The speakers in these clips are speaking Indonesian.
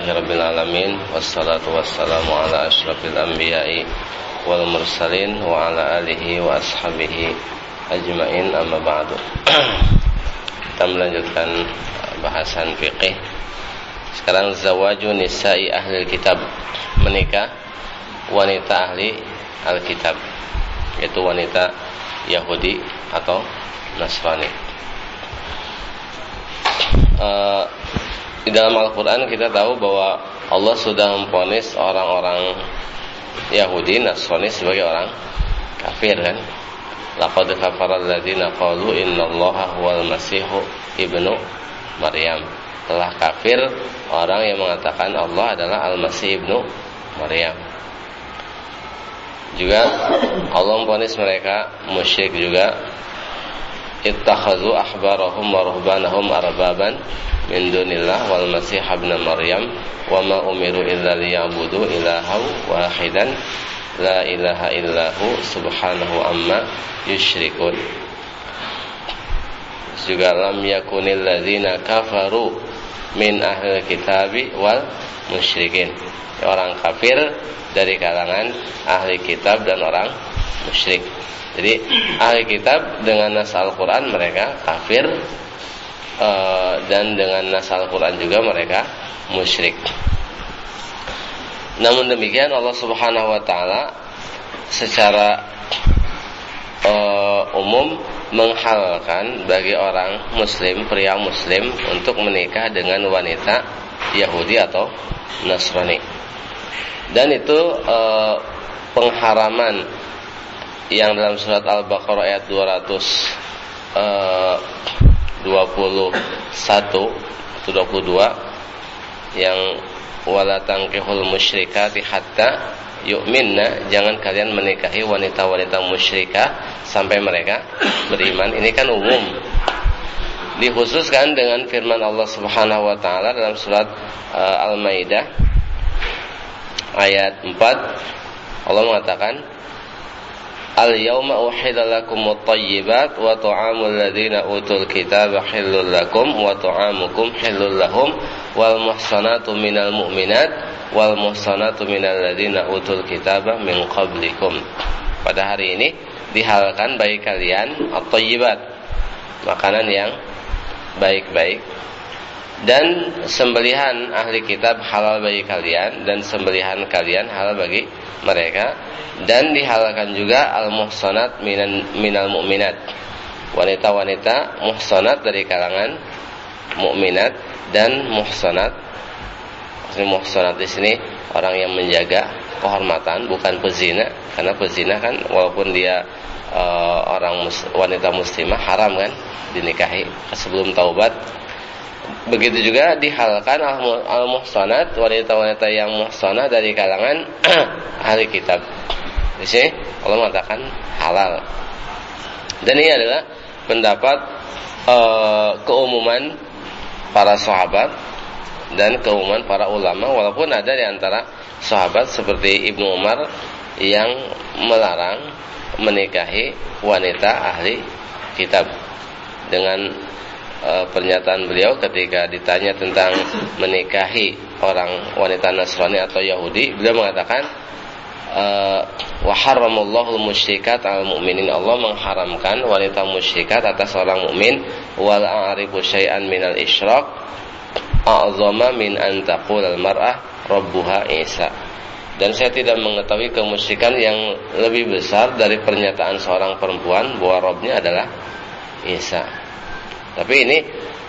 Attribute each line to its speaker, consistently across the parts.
Speaker 1: Alhamdulillahirabbil alamin wassalatu wassalamu ala asyrafil anbiya'i wal mursalin wa ala alihi wa ashabihi ajmain, amma ba'du. Kita melanjutkan bahasan fiqih. Sekarang zawaju nisa'i ahli kitab, menikah wanita ahli alkitab, yaitu wanita Yahudi atau Nasrani. Di dalam Al-Quran kita tahu bahwa Allah sudah memvonis orang-orang Yahudi, Nasrani sebagai orang kafir, kan? Laqad kafara alladziina qalu innallaha huwal masiihu ibnu Maryam. Telah kafir orang yang mengatakan Allah adalah Al-Masih ibnu Maryam. Juga Allah memvonis mereka musyrik juga. Ittakhadhu ahbarahum wa ruhbanahum arbaban min dunillah wal masih ibn Maryam wa ma umiru illa liya'budu ilahan wahidan la ilaha illahu subhanahu amma yusyrikun. Juga lam yakunil ladzina kafaru min ahli kitabi wal musyrikin. Orang kafir dari kalangan ahli kitab dan orang musyrik. Jadi ahli kitab dengan nas Al-Quran mereka kafir, dan dengan nas Al-Quran juga mereka musyrik. Namun demikian Allah Subhanahu wa taala secara umum menghalalkan bagi orang muslim, pria muslim untuk menikah dengan wanita Yahudi atau Nasrani. Dan itu pengharaman yang dalam surat Al-Baqarah ayat 221 atau 22 yang wala tankihul musyrikati hatta yu'minna, jangan kalian menikahi wanita-wanita musyrikah sampai mereka beriman. Ini kan umum, dikhususkan dengan firman Allah Subhanahu wa taala dalam surat Al-Maidah ayat 4. Allah mengatakan, Al-yawma uhilla lakumut thayyibat wa ta'amul ladzina utul kitaba hillul lakum wa ta'amukum hillul lahum wal muhsanatu minal mu'minat wal muhsanatu minal ladzina utul kitaba min qablikum. Pada hari ini dihalalkan bagi kalian at-thayyibat, makanan yang baik-baik, dan sembelihan ahli kitab halal bagi kalian dan sembelihan kalian halal bagi mereka. Dan dihalalkan juga al-muhsanat minal mu'minat, wanita-wanita muhsanat dari kalangan mukminat. Dan muhsanat, muhsanat di sini orang yang menjaga kehormatan, bukan pezina. Karena pezina kan walaupun dia wanita muslimah haram kan dinikahi sebelum taubat. Begitu juga dihalalkan al-muhsanat, wanita-wanita yang muhsanah dari kalangan ahli kitab. Di sini Allah mengatakan halal. Dan ini adalah pendapat keumuman para sahabat dan keumuman para ulama, walaupun ada di antara sahabat seperti Ibnu Umar yang melarang menikahi wanita ahli kitab. Dengan pernyataan beliau ketika ditanya tentang menikahi orang wanita Nasrani atau Yahudi, beliau mengatakan wa harramallahu al-musyrikat al-mu'minin. Allah mengharamkan wanita musyrikat atas orang mukmin. Wal a'rifu syai'an minal isyrak a'zama min an taqul al-mar'ah rabbuha Isa. Dan saya tidak mengetahui kemusyrikan yang lebih besar dari pernyataan seorang perempuan bahwa Rabbnya adalah Isa. Tapi ini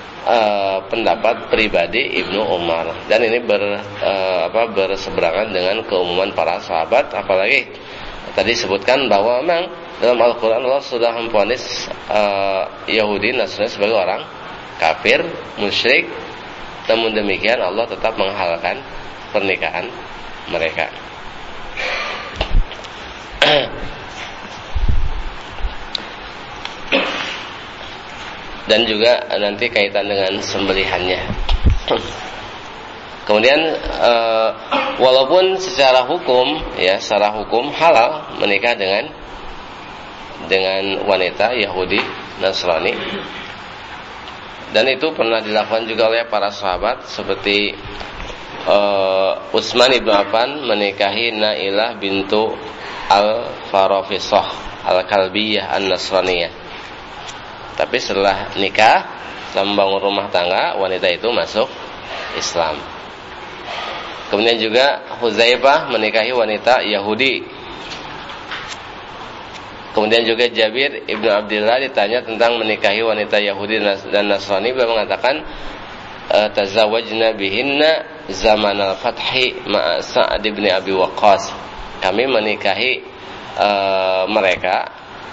Speaker 1: pendapat pribadi Ibnu Umar, dan ini berseberangan dengan keumuman para sahabat. Apalagi tadi sebutkan bahwa memang dalam Al-Quran Allah sudah memvonis Yahudi Nasrani sebagai orang kafir, musyrik. Namun demikian Allah tetap menghalalkan pernikahan mereka. Dan juga nanti kaitan dengan sembelihannya. Kemudian walaupun secara hukum halal menikah dengan wanita Yahudi Nasrani, dan itu pernah dilakukan juga oleh para sahabat seperti Utsman ibnu Affan menikahi Nailah bintu Al-Farafisah Al-Kalbiyah An-Nasraniyah. Tapi setelah nikah, setelah membangun rumah tangga, wanita itu masuk Islam. Kemudian juga Huzaifah menikahi wanita Yahudi. Kemudian juga Jabir ibnu Abdullah ditanya tentang menikahi wanita Yahudi dan Nasrani, beliau mengatakan tazawwajna bihinna zaman al-fathi ma'a Sa'ad bin Abi Waqqas. Kami menikahi mereka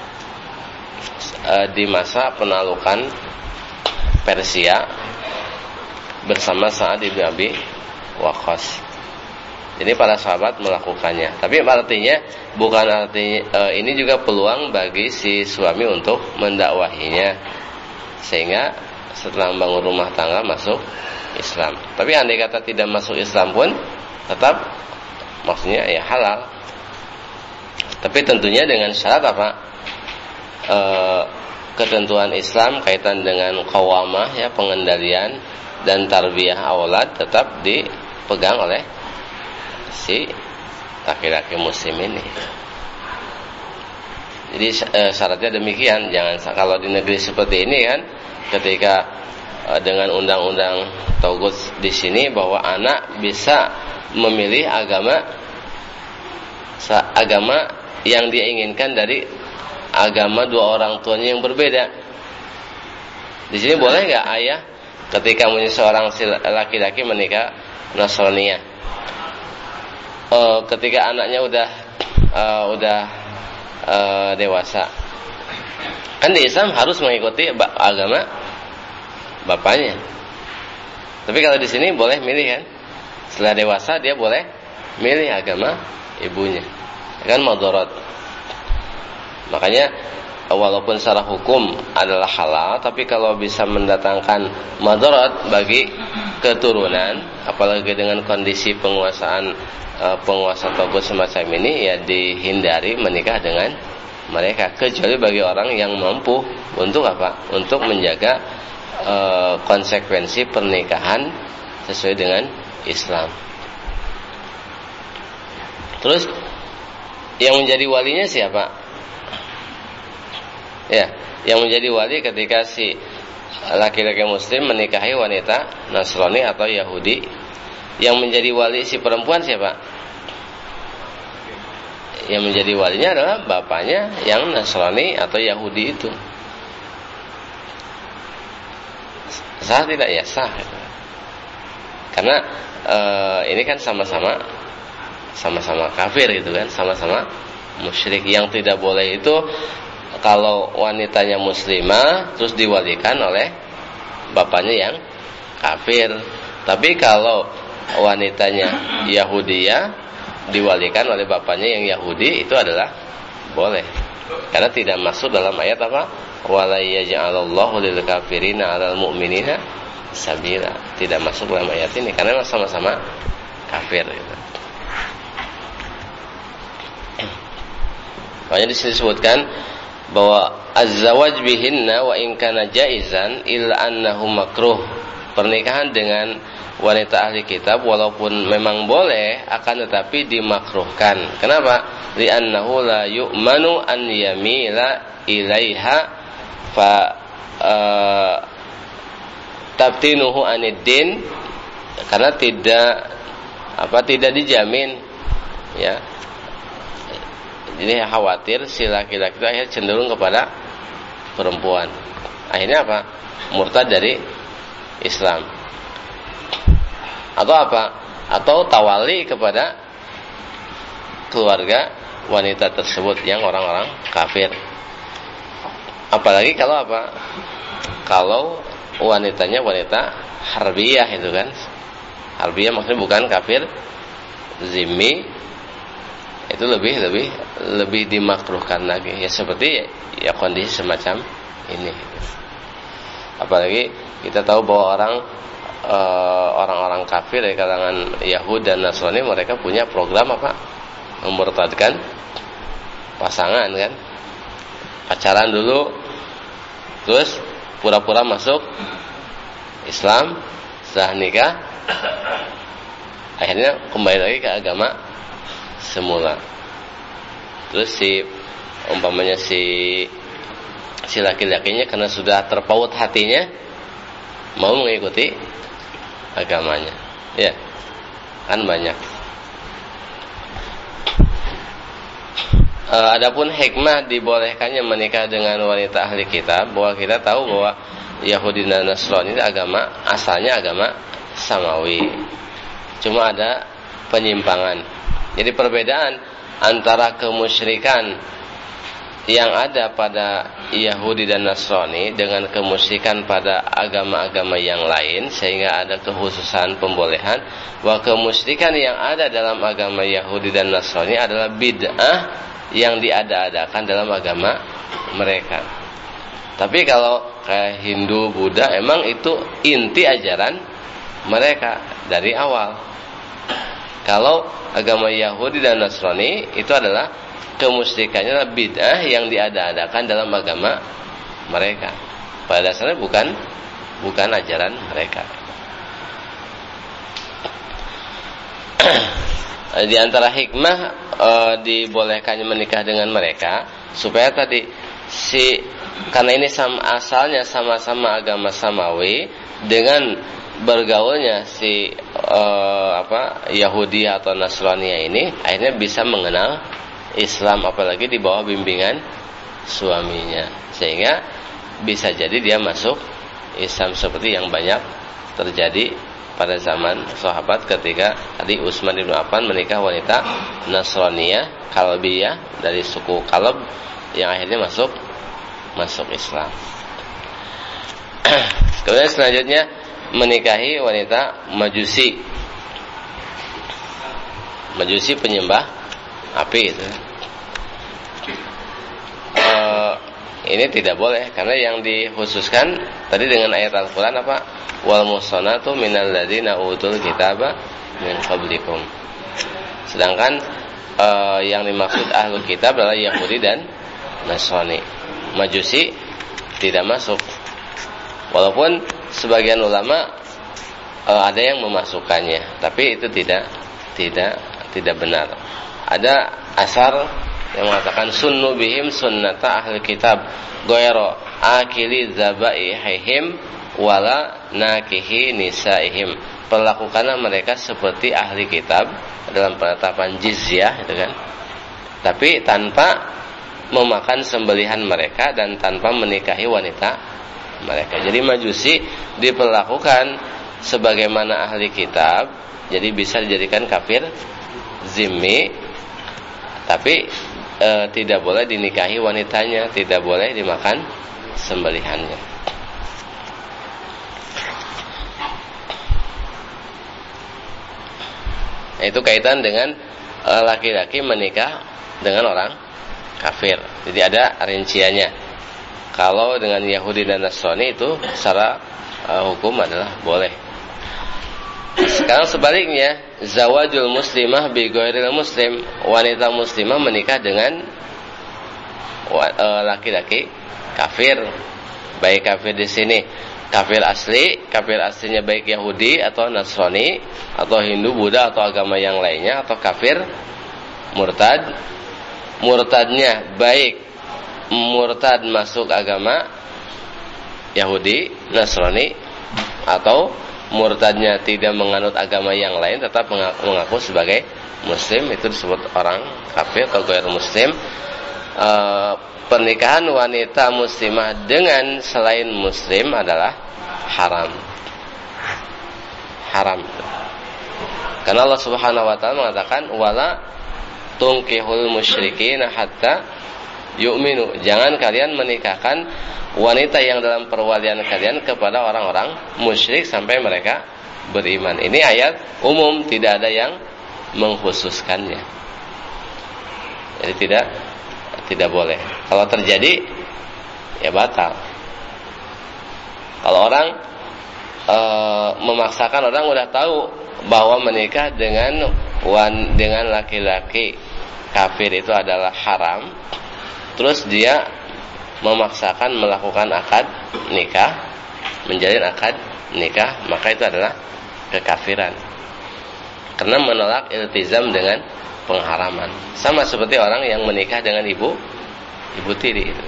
Speaker 1: di masa penaklukan Persia bersama Sa'ad bin Abi Waqqas. Jadi para sahabat melakukannya. Tapi artinya bukan artinya ini juga peluang bagi si suami untuk mendakwahinya, sehingga setelah membangun rumah tangga masuk Islam. Tapi andai kata tidak masuk Islam pun tetap maksudnya ya halal. Tapi tentunya dengan syarat apa? Ketentuan Islam kaitan dengan qawamah, ya, pengendalian dan tarbiyah aulad tetap dipegang oleh si laki-laki muslim ini. Jadi syaratnya demikian. Jangan kalau di negeri seperti ini kan, ketika dengan undang-undang togut di sini bahwa anak bisa memilih agama yang dia inginkan dari agama dua orang tuanya yang berbeda. Di sini boleh nggak ayah ketika punya seorang laki-laki menikah Nasraniyah, ketika anaknya udah dewasa, kan di Islam harus mengikuti agama bapaknya. Tapi kalau di sini boleh milih kan, setelah dewasa dia boleh milih agama ibunya, kan madarat. Makanya walaupun secara hukum adalah halal, tapi kalau bisa mendatangkan madarat bagi keturunan, apalagi dengan kondisi penguasa togut semacam ini, ya dihindari menikah dengan mereka, kecuali bagi orang yang mampu untuk apa? Untuk menjaga konsekuensi pernikahan sesuai dengan Islam. Terus yang menjadi walinya siapa? Ya, yang menjadi wali ketika si laki-laki muslim menikahi wanita Nasrani atau Yahudi, yang menjadi wali si perempuan siapa? Yang menjadi walinya adalah bapaknya yang Nasrani atau Yahudi itu. Sah tidak? Ya sah. Karena ini kan sama-sama kafir gitu kan, sama-sama musyrik. Yang tidak boleh itu kalau wanitanya muslimah terus diwalikan oleh bapaknya yang kafir. Tapi kalau wanitanya Yahudiyah diwalikan oleh bapaknya yang Yahudi, itu adalah boleh. Karena tidak masuk dalam ayat apa? Wala yaj'alallahu lil kafirina 'alal mu'minina sabila. Tidak masuk dalam ayat ini karena sama-sama kafir gitu. Makanya di sini disebutkan bahwa az-zawaj bihinna wa in kana jaizan illa annahu makruh. Pernikahan dengan wanita ahli kitab walaupun memang boleh, akan tetapi dimakruhkan. Kenapa? Li'annahu la yu'manu an yamila ilaiha fa tabtinuhu anid-din, karena tidak dijamin, ya. Jadi khawatir si laki-laki itu akhirnya cenderung kepada perempuan. Akhirnya apa? Murtad dari Islam. Atau apa? Atau tawali kepada keluarga wanita tersebut yang orang-orang kafir. Apalagi kalau apa? Kalau wanitanya wanita harbiyah itu kan. Harbiyah maksudnya bukan kafir zimmi, itu lebih dimakruhkan lagi. Ya seperti ya kondisi semacam ini. Apalagi kita tahu bahwa orang-orang kafir dari kalangan Yahudi dan Nasrani, mereka punya program apa? Memurtadkan pasangan kan. Pacaran dulu, terus pura-pura masuk Islam, setelah nikah akhirnya kembali lagi ke agama semula. Terus umpamanya si laki-lakinya karena sudah terpaut hatinya mau mengikuti agamanya, ya kan banyak. Adapun hikmah dibolehkannya menikah dengan wanita ahli kitab, bahwa kita tahu bahwa Yahudi dan Nasrani itu asalnya agama samawi, cuma ada penyimpangan. Jadi perbedaan antara kemusyrikan yang ada pada Yahudi dan Nasrani dengan kemusyrikan pada agama-agama yang lain, sehingga ada kekhususan pembolehan bahwa kemusyrikan yang ada dalam agama Yahudi dan Nasrani adalah bid'ah yang diada-adakan dalam agama mereka. Tapi kalau kayak Hindu, Buddha, emang itu inti ajaran mereka dari awal. Kalau agama Yahudi dan Nasrani itu adalah kemusyrikannya adalah bid'ah yang diada-adakan dalam agama mereka. Pada dasarnya bukan ajaran mereka. Di antara hikmah dibolehkannya menikah dengan mereka supaya tadi karena ini asalnya sama-sama agama samawi, dengan bergaulnya Yahudi atau Nasrani ini akhirnya bisa mengenal Islam, apalagi di bawah bimbingan suaminya, sehingga bisa jadi dia masuk Islam seperti yang banyak terjadi pada zaman sahabat ketika tadi Utsman bin Affan menikah wanita Nasraniyah Kalbiyah dari suku Kalb yang akhirnya masuk Islam. Kemudian selanjutnya menikahi wanita Majusi penyembah api itu. Ini tidak boleh karena yang dikhususkan tadi dengan ayat Al-Qur'an apa? Wal muhsanatu minal ladzina utul kitaba min qablikum. Sedangkan yang dimaksud ahlul kitab adalah Yahudi dan Nasrani. Majusi tidak masuk. Walaupun sebagian ulama ada yang memasukkannya, tapi itu tidak benar. Ada asar yang mengatakan sunnu bihim sunnata ahli kitab goyro akili zabaihim wala nakihi nisaihim. Perlakukanlah mereka seperti ahli kitab dalam penetapan jizyah, gitu kan, tapi tanpa memakan sembelihan mereka dan tanpa menikahi wanita mereka. Jadi Majusi diperlakukan sebagaimana ahli kitab, jadi bisa dijadikan kafir zimmi, tapi tidak boleh dinikahi wanitanya, tidak boleh dimakan sembelihannya. Itu kaitan dengan laki-laki menikah dengan orang kafir. Jadi ada rinciannya. Kalau dengan Yahudi dan Nasrani itu secara hukum adalah boleh. Sekarang sebaliknya, zawajul muslimah bi ghairil muslim, wanita muslimah menikah dengan laki-laki kafir. Baik kafir di sini kafir aslinya baik Yahudi atau Nasrani atau Hindu, Buddha atau agama yang lainnya, atau kafir murtad. Murtadnya baik murtad masuk agama Yahudi, Nasrani, atau murtadnya tidak menganut agama yang lain tetap mengaku sebagai muslim, itu disebut orang kafir atau ghair muslim. Pernikahan wanita muslimah dengan selain muslim adalah haram. Karena Allah Subhanahu wa taala mengatakan wala tunkihul musyrikin hatta yu'minu. Jangan kalian menikahkan wanita yang dalam perwalian kalian kepada orang-orang musyrik sampai mereka beriman. Ini ayat umum, tidak ada yang mengkhususkannya. Jadi tidak boleh. Kalau terjadi ya batal. Kalau orang memaksakan, orang udah tahu bahwa menikah dengan laki-laki kafir itu adalah haram, terus dia memaksakan melakukan akad nikah, menjalin akad nikah, maka itu adalah kekafiran. karena menolak iltizam dengan pengharaman. Sama seperti orang yang menikah dengan ibu tiri gitu.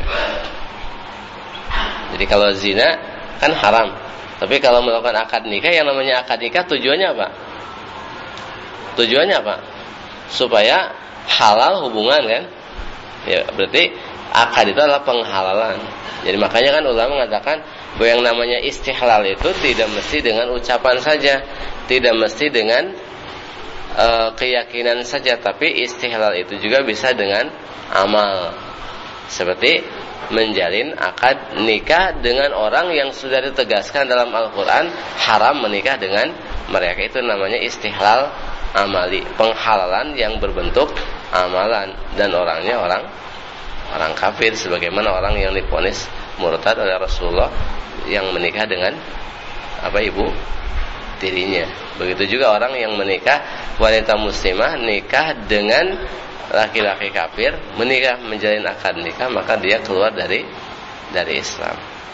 Speaker 1: Jadi kalau zina kan haram, tapi kalau melakukan akad nikah, yang namanya akad nikah tujuannya apa? Supaya halal hubungan kan? Ya, berarti akad itu adalah penghalalan. Jadi makanya kan ulama mengatakan bahwa yang namanya istihlal itu tidak mesti dengan ucapan saja, tidak mesti dengan keyakinan saja, tapi istihlal itu juga bisa dengan amal. Seperti menjalin akad nikah dengan orang yang sudah ditegaskan dalam Al-Quran haram menikah dengan mereka, itu namanya istihlal amali, penghalalan yang berbentuk amalan, dan orangnya orang kafir, sebagaimana orang yang divonis murtad oleh Rasulullah yang menikah dengan ibu tirinya. Begitu juga orang yang menikah, wanita muslimah nikah dengan laki-laki kafir, menikah menjalin akad nikah, maka dia keluar dari Islam.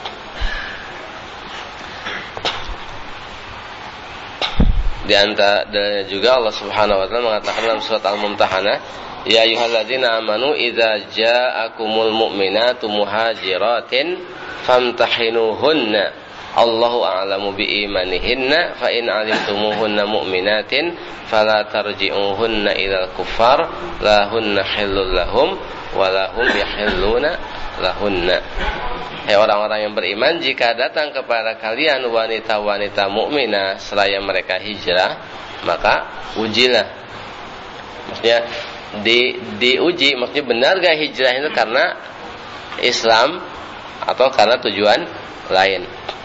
Speaker 1: Di antara juga Allah Subhanahu wa taala mengatakan dalam surat Al-Mumtahanah, ya ayyuhalladzina amanu idza ja'akumul mu'minatu muhajiratin famtahinuhunna Allahu a'lamu biimanihinna fa in 'alimtumuhunna mu'minatin fala tarji'uhunna ilal kuffar la hunna hillul lahum wa lahum yahilluna lahunna. Hai orang-orang yang beriman, jika datang kepada kalian wanita-wanita mukminah seraya mereka hijrah, maka ujilah. Maksudnya diuji, maksudnya benar gak hijrah itu karena Islam atau karena tujuan lain.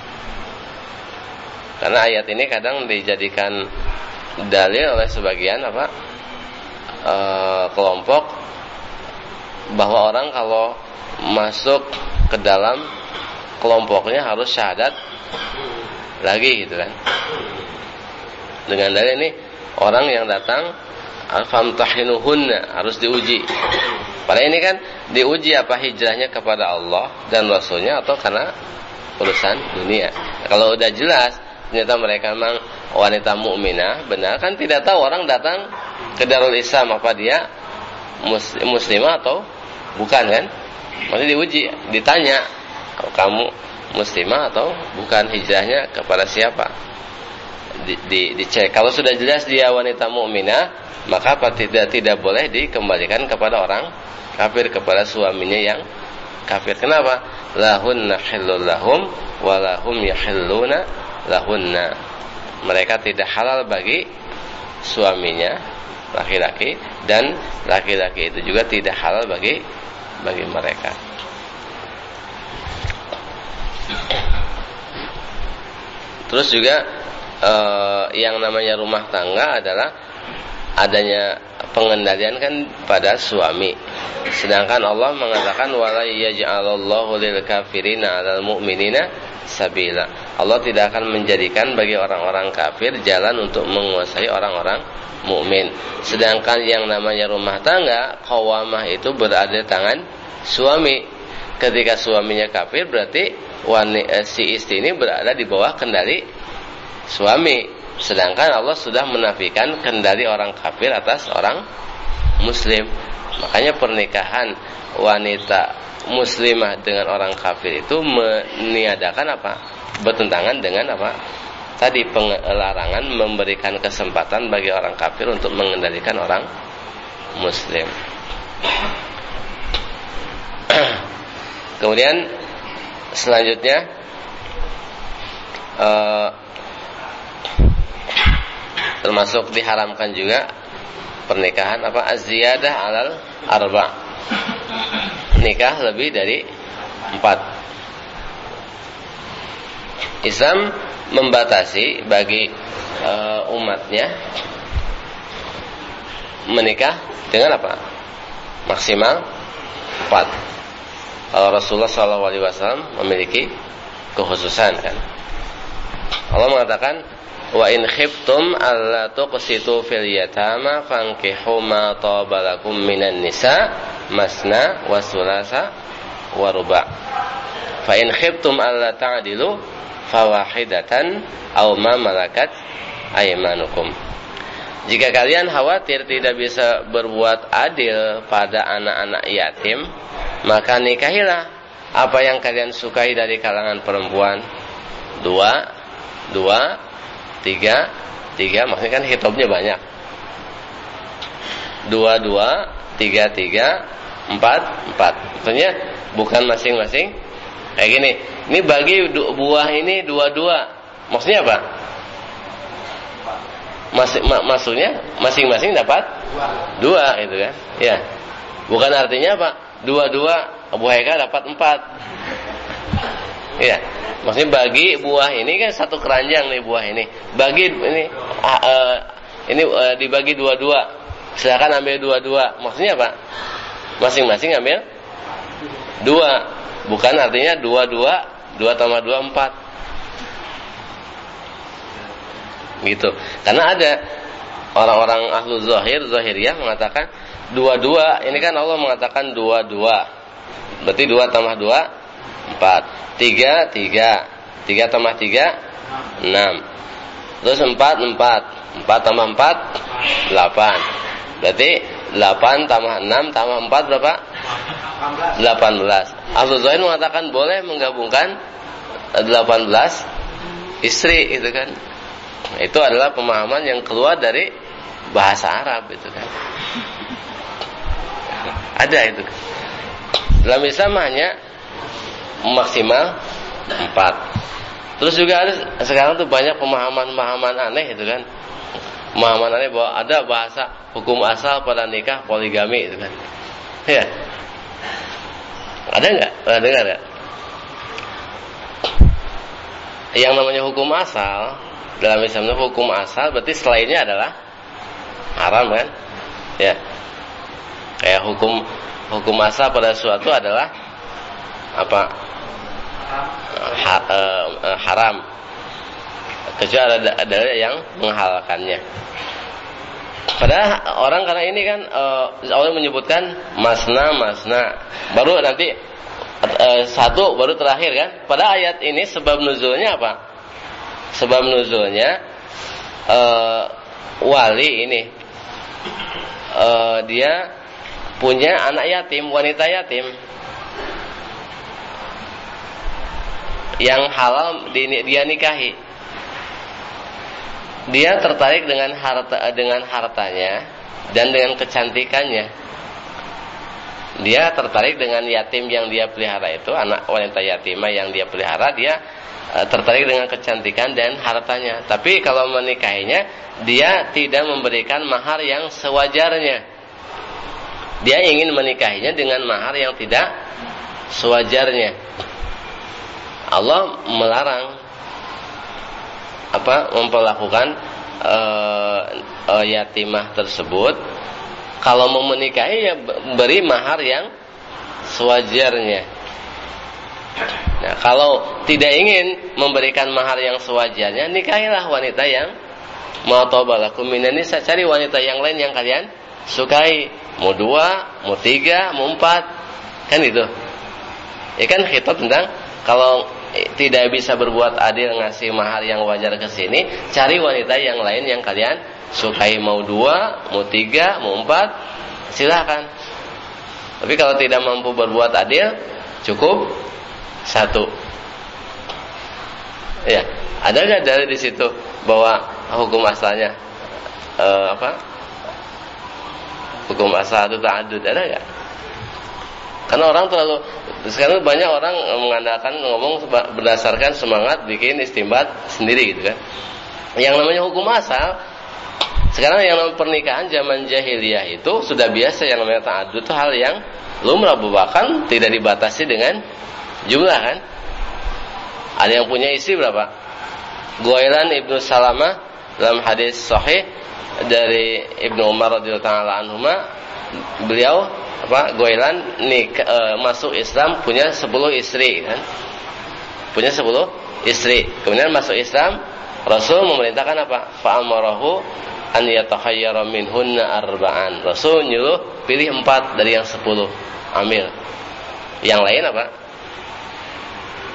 Speaker 1: Karena ayat ini kadang dijadikan dalil oleh sebagian kelompok bahwa orang kalau masuk ke dalam kelompoknya harus syahadat lagi gitu kan. Dengan dalil ini orang yang datang famtahinuhunna harus diuji. Padahal ini kan diuji apa hijrahnya kepada Allah dan Rasulnya atau karena urusan dunia. Kalau udah jelas ternyata mereka memang wanita mukminah, benar kan, tidak tahu orang datang ke Darul Islam apa dia muslimah atau bukan kan? Maksudnya diuji, ditanya, kamu muslimah atau bukan, hijrahnya kepada siapa? Dicek. Kalau sudah jelas dia wanita mukminah, maka tidak boleh dikembalikan kepada orang kafir, kepada suaminya yang kafir. Kenapa? Lahunna hillul lahum wa lahum yahilluna lahunna. Mereka tidak halal bagi suaminya laki-laki, dan laki-laki itu juga tidak halal bagi mereka. Terus juga yang namanya rumah tangga adalah adanya pengendalian kan pada suami. Sedangkan Allah mengatakan wala yaj'alallahu lil kafirina 'alal mu'minina sabila. Allah tidak akan menjadikan bagi orang-orang kafir jalan untuk menguasai orang-orang mukmin. Sedangkan yang namanya rumah tangga, qawamah itu berada di tangan suami. Ketika suaminya kafir, berarti si istri ini berada di bawah kendali suami. Sedangkan Allah sudah menafikan kendali orang kafir atas orang muslim. Makanya pernikahan wanita muslimah dengan orang kafir itu meniadakan bertentangan dengan tadi pelarangan memberikan kesempatan bagi orang kafir untuk mengendalikan orang muslim. Kemudian selanjutnya termasuk diharamkan juga pernikahan az-ziyadah 'alal arba'. Nikah lebih dari 4. Islam membatasi bagi umatnya menikah dengan maksimal 4. Kalau Rasulullah SAW memiliki kekhususan kan. Allah mengatakan wa in khiftum alla tuqsitu fil yatama fankihu ma taba lakum minan nisa masna wa sulasa wa ruba. Fa in khiftum alla ta'dilu fawahidatan aw ma malakat aymanukum. Jika kalian khawatir tidak bisa berbuat adil pada anak-anak yatim, maka nikahilah apa yang kalian sukai dari kalangan perempuan. 2, 3, maksudnya kan hitobnya banyak. 2, 3, 4. Maksudnya bukan masing-masing kayak gini. Ini bagi buah ini 2. Maksudnya apa? Maksudnya masing-masing dapat 2 gitu kan. Ya. Bukan artinya apa? 2 Abu Haika dapat 4. Ya. Maksudnya bagi buah ini kan satu keranjang nih buah ini. Bagi ini dibagi 2. Silakan ambil 2. Maksudnya apa? Masing-masing ambil 2. Bukan artinya 2 tambah 2 4. Gitu. Karena ada orang-orang ahlu zahiriyah mengatakan 2 ini kan Allah mengatakan 2. Berarti 2 tambah 2 4. 3 tambah 3 6. Terus 4 tambah 4 8. Berarti 8 tambah 6 tambah 4 berapa? 18. Ahlu zahir mengatakan boleh menggabungkan 18 istri itu kan. Itu adalah pemahaman yang keluar dari bahasa Arab itu kan. Ada itu kan. Dalam Islam hanya maksimal 4. Terus juga ada sekarang tuh banyak pemahaman aneh itu kan. Pemahaman aneh bahwa ada bahasa hukum asal pada nikah poligami itu kan. Ya. Ada enggak? Pernah dengar enggak? Yang namanya hukum asal dalam Islam itu hukum asal berarti selainnya adalah haram kan? Ya. Kayak hukum asal pada suatu adalah apa? Haram. Kecuali ada yang menghalalkannya. Padahal orang karena ini kan Allah menyebutkan masna. Baru nanti satu baru terakhir kan? Pada ayat ini sebab nuzulnya apa? Sebab nuzulnya wali ini dia punya anak yatim, wanita yatim yang halal dia nikahi. Dia tertarik dengan hartanya dan dengan kecantikannya. Dia tertarik dengan yatim yang dia pelihara itu, anak wanita yatimah yang dia pelihara, dia tertarik dengan kecantikan dan hartanya. Tapi kalau menikahinya, dia tidak memberikan mahar yang sewajarnya. Dia ingin menikahinya dengan mahar yang tidak sewajarnya. Allah melarang memperlakukan yatimah tersebut kalau mau menikahi ya beri mahar yang sewajarnya. Nah, kalau tidak ingin memberikan mahar yang sewajarnya, nikahilah wanita yang mau tobalakum minan nisa, cari wanita yang lain yang kalian sukai, mau 2, mau 3, mau 4, kan itu. Ya kan khitab tentang kalau tidak bisa berbuat adil ngasih mahar yang wajar ke sini, cari wanita yang lain yang kalian sukai, mau 2, mau 3, mau 4, silakan. Tapi kalau tidak mampu berbuat adil, cukup 1. Ya, ada nggak dari di situ bahwa hukum asalnya hukum asal itu ta'addud, ada nggak? Karena orang sekarang banyak orang mengandalkan ngomong berdasarkan semangat bikin istimbat sendiri gitu kan. Yang namanya hukum asal sekarang yang namanya pernikahan zaman jahiliyah itu sudah biasa, yang namanya ta'addud itu hal yang lumrah, bahkan tidak dibatasi dengan jumlah kan. Ada yang punya istri berapa? Ghailan ibnu Salamah dalam hadis sahih dari Ibnu Umar radhiyallahu ta'ala anhuma, beliau Ghailan masuk Islam punya 10 istri kan. Punya 10 istri. Kemudian masuk Islam, Rasul memerintahkan apa? Fa'amarahu an yatakhayyara minhunna arba'an. Rasul nyuruh pilih 4 dari yang 10. Ambil. Yang lain apa?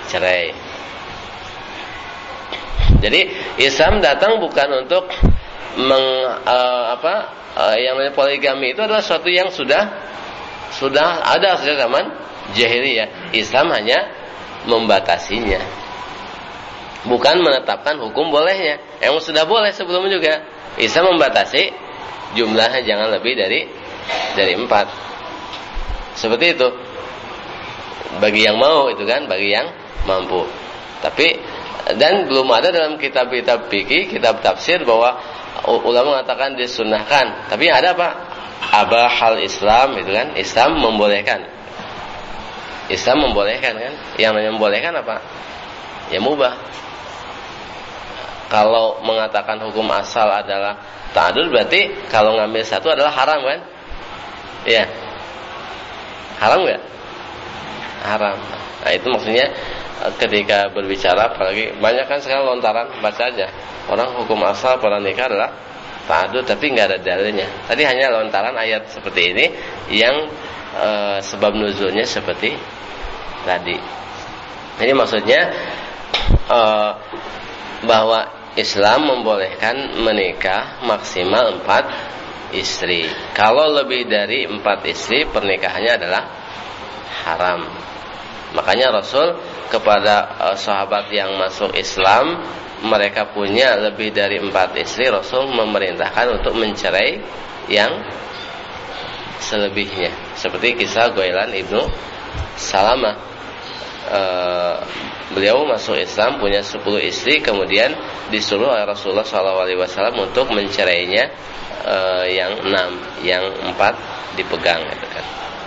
Speaker 1: Cerai. Jadi Islam datang bukan untuk yang namanya poligami itu adalah sesuatu yang sudah ada sejak zaman jahiliyah. Islam hanya membatasinya, bukan menetapkan hukum bolehnya. Emang sudah boleh sebelumnya juga. Islam membatasi jumlahnya jangan lebih dari 4. Seperti itu. Bagi yang mau itu kan, bagi yang mampu. Tapi dan belum ada dalam kitab-kitab fikih, kitab tafsir bahwa ulama mengatakan disunnahkan. Tapi ada apa? Abahal Islam itu kan, Islam membolehkan. Islam membolehkan kan? Yang namanya membolehkan apa? Ya mubah. Kalau mengatakan hukum asal adalah ta'adud, berarti kalau ngambil satu adalah haram kan? Iya. Haram enggak? Haram. Nah, itu maksudnya ketika berbicara, apalagi banyak kan sekarang lontaran, baca aja. Orang hukum asal pada nikah adalah ta'adud, tapi nggak ada dalilnya. Tadi hanya lontaran ayat seperti ini yang sebab nuzulnya seperti tadi. Jadi maksudnya bahwa Islam membolehkan menikah maksimal 4 istri. Kalau lebih dari 4 istri, pernikahannya adalah haram. Makanya Rasul kepada sahabat yang masuk Islam, mereka punya lebih dari 4 istri, Rasul memerintahkan untuk mencerai yang selebihnya. Seperti kisah Ghailan ibnu Salamah. Beliau masuk Islam punya 10 istri, kemudian disuruh oleh Rasulullah SAW untuk mencerainya yang 6, yang 4 dipegang gitu kan.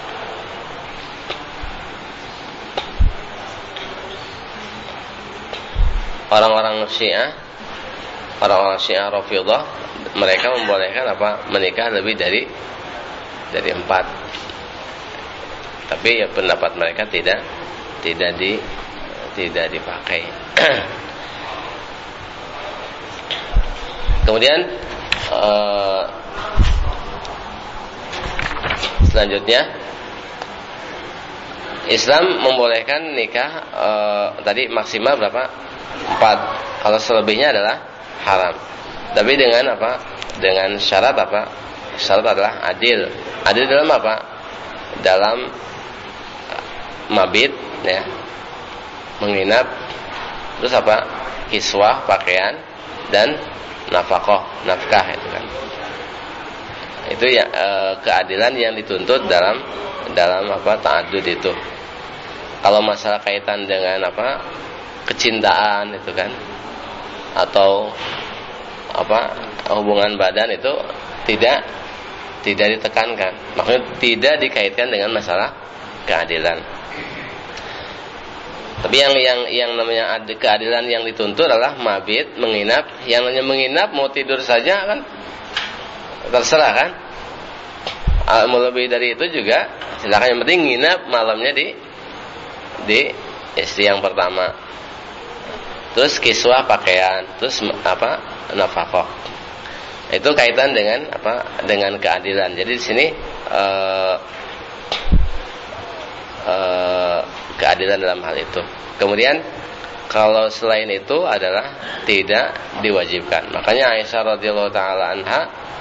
Speaker 1: Orang-orang Syiah Rafidhah, mereka membolehkan menikah lebih dari 4. Tapi ya pendapat mereka tidak dipakai. Kemudian selanjutnya Islam membolehkan nikah tadi maksimal berapa? 4. Kalau selebihnya adalah haram. Tapi dengan apa? Dengan syarat apa? Syarat adalah adil. Adil dalam apa? Dalam mabit, ya, menginap, terus apa? Kiswah, pakaian, dan nafkah itu kan. Itu ya keadilan yang dituntut dalam apa? Ta'adud itu. Kalau masalah kaitan dengan apa? Kecintaan itu kan, atau apa? Hubungan badan itu tidak ditekankan. Maksudnya tidak dikaitkan dengan masalah keadilan. Tapi yang namanya keadilan yang dituntut adalah mabit, menginap. Yang namanya menginap mau tidur saja kan terserah kan. Mau lebih dari itu juga silakan, yang penting nginap malamnya di istri yang pertama. Terus kiswah pakaian, terus apa? Nafkah. Itu kaitan dengan apa? Dengan keadilan. Jadi di sini keadilan dalam hal itu. Kemudian kalau selain itu adalah tidak diwajibkan. Makanya Aisyah radhiyallahu taala anha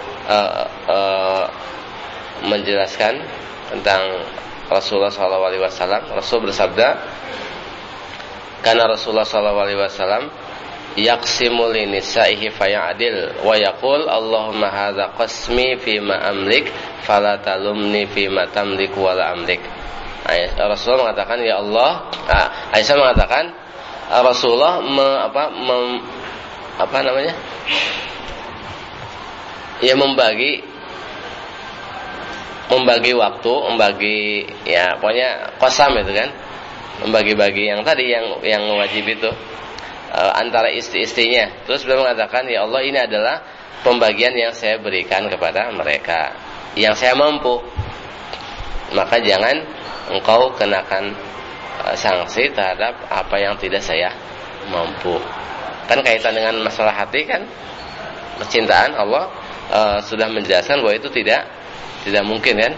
Speaker 1: menjelaskan tentang Rasulullah SAW. Rasul bersabda, karena Rasulullah SAW yaqsimu li nisaihi fayadil wa yaqul Allahumma hadza qasmi fima amlik fala talumni fima tamlik wala amlik. Rasulullah mengatakan, ya Allah, Aisyah mengatakan Rasulullah ya membagi waktu, ya pokoknya qasam itu kan, membagi-bagi yang tadi yang wajib itu antara istri-istrinya. Terus beliau mengatakan, ya Allah, ini adalah pembagian yang saya berikan kepada mereka, yang saya mampu. Maka jangan engkau kenakan sanksi terhadap apa yang tidak saya mampu. Kan kaitan dengan masalah hati kan, percintaan. Allah sudah menjelaskan bahwa itu tidak mungkin kan.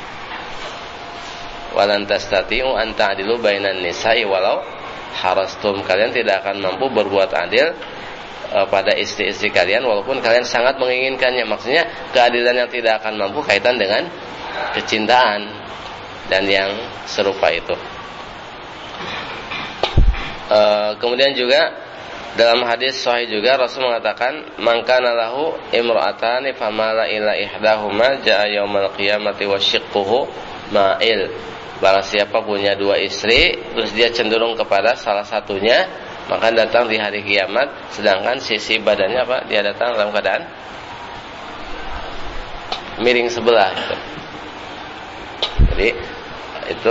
Speaker 1: Walan tastati'u an ta'dilu bainan nisa'i walau harastum. Kalian tidak akan mampu berbuat adil pada istri-istri kalian walaupun kalian sangat menginginkannya. Maksudnya keadilan yang tidak akan mampu kaitan dengan kecintaan dan yang serupa itu. Kemudian juga dalam hadis sahih juga Rasul mengatakan, "Man kana lahu imra'atani famala ila ihdahuma jaa yaumal qiyamati wa shiqquhu ma'il." Barang siapa punya dua istri terus dia cenderung kepada salah satunya, maka datang di hari kiamat sedangkan sisi badannya apa? Dia datang dalam keadaan miring sebelah gitu. Jadi itu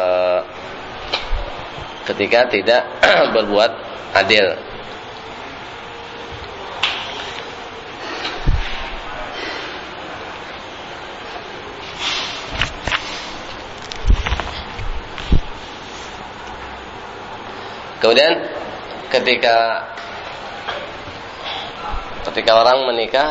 Speaker 1: ketika tidak berbuat adil. Kemudian ketika orang menikah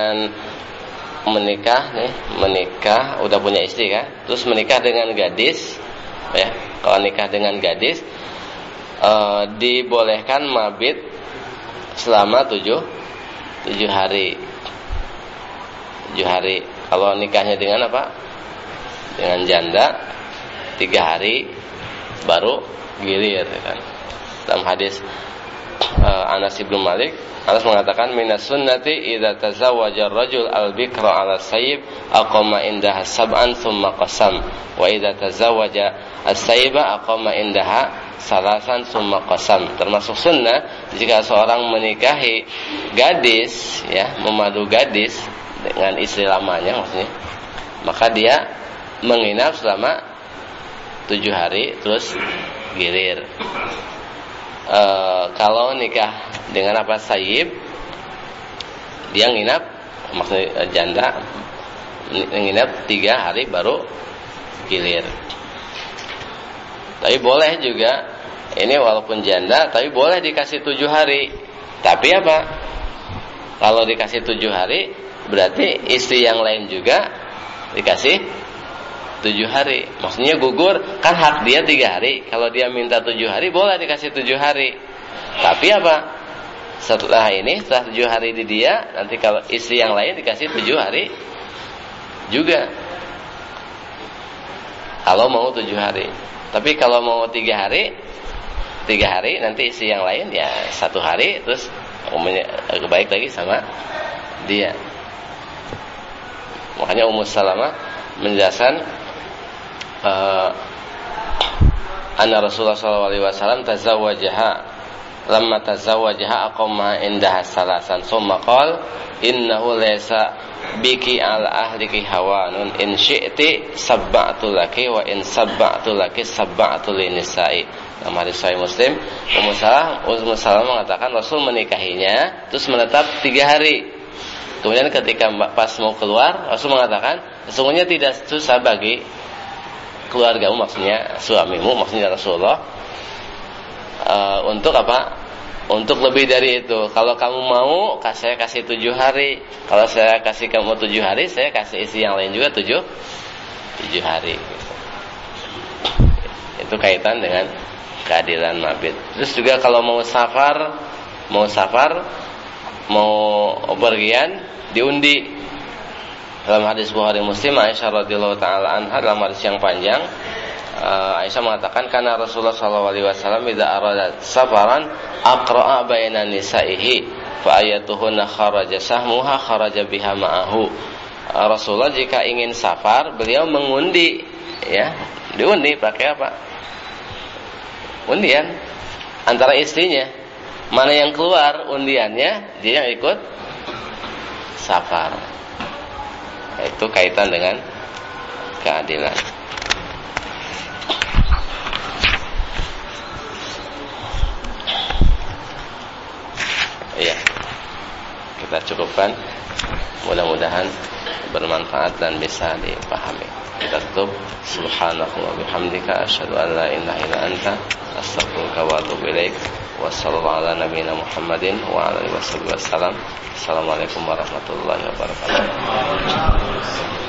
Speaker 1: udah punya istri kan, terus menikah dengan gadis, ya, kalau nikah dengan gadis dibolehkan mabit selama 7 hari. 7 hari. Kalau nikahnya dengan apa? Dengan janda 3 hari baru gilir, kan. Dalam hadis Anas bin Malik, Anas mengatakan, "Minas sunnati idza tazawwaja ar-rajul al-bikra 'ala as-sayyib aqama indaha sab'an tsumma qasam wa idza tazawwaja as-sayyiba aqama indaha salasan tsumma qasam." Termasuk sunnah jika seorang menikahi gadis, ya, memadu gadis dengan istri lamanya maksudnya, maka dia menginap selama 7 hari terus gilir. Kalau nikah dengan apa sayyib, dia nginap, maksudnya janda nginap 3 hari baru gilir. Tapi boleh juga ini walaupun janda, tapi boleh dikasih 7 hari. Tapi apa? Kalau dikasih 7 hari, berarti istri yang lain juga dikasih 7 hari. Maksudnya gugur, kan hak dia 3 hari. Kalau dia minta 7 hari, boleh dikasih 7 hari. Tapi apa? Setelah 7 hari di dia, nanti kalau istri yang lain dikasih 7 hari juga. Kalau mau 7 hari. Tapi kalau mau 3 hari, nanti istri yang lain ya 1 hari, terus baik lagi sama dia. Makanya Ummu Salamah menjelaskan, anna Rasulullah sallallahu alaihi wasallam tazawwajaha lamma tazawwajaha aqama indaha salasan summa qala innahu laysa biki ala ahliki hawanun in syi'ti sabba'tu laki wa in sabba'tu laki sabba'tu linisa'i. Dalam hadis sahih Muslim, Ummu Salamah mengatakan Rasul menikahinya terus menetap 3 hari. Kemudian ketika pas mau keluar, Rasul mengatakan sesungguhnya tidak susah bagi keluargamu, maksudnya suamimu, maksudnya Rasulullah, untuk apa? Untuk lebih dari itu. Kalau kamu mau, saya kasih 7 hari. Kalau saya kasih kamu 7 hari, saya kasih istri yang lain juga 7 hari. Itu kaitan dengan keadilan mabit. Terus juga kalau mau safar, mau berpergian, diundi. Dalam hadis Bukhari Muslim, Aisyah radhiyallahu taala anha dalam hadis yang panjang, Aisyah mengatakan, karena Rasulullah sallallahu alaihi wasallam idza arada safaran aqra'a baina nisaihi fa ayatuhunna kharaja sahmuha kharaja biha ma'ahu. Rasulullah jika ingin safar, beliau mengundi, ya, diundi pakai apa? Undian antara istrinya. Mana yang keluar undiannya, dia yang ikut safar. Itu kaitan dengan keadilan. Iya, kita cukupkan. Mudah-mudahan bermanfaat dan bisa dipahami. Kita tutup. Subhanallah wa bihamdika asyhadu an la ilaha illa anta astaghfiruka wa atubu ilaik. Wassallallahu ala nabiyina Muhammadin wa ala alihi wasallam. Assalamualaikum warahmatullahi wabarakatuh.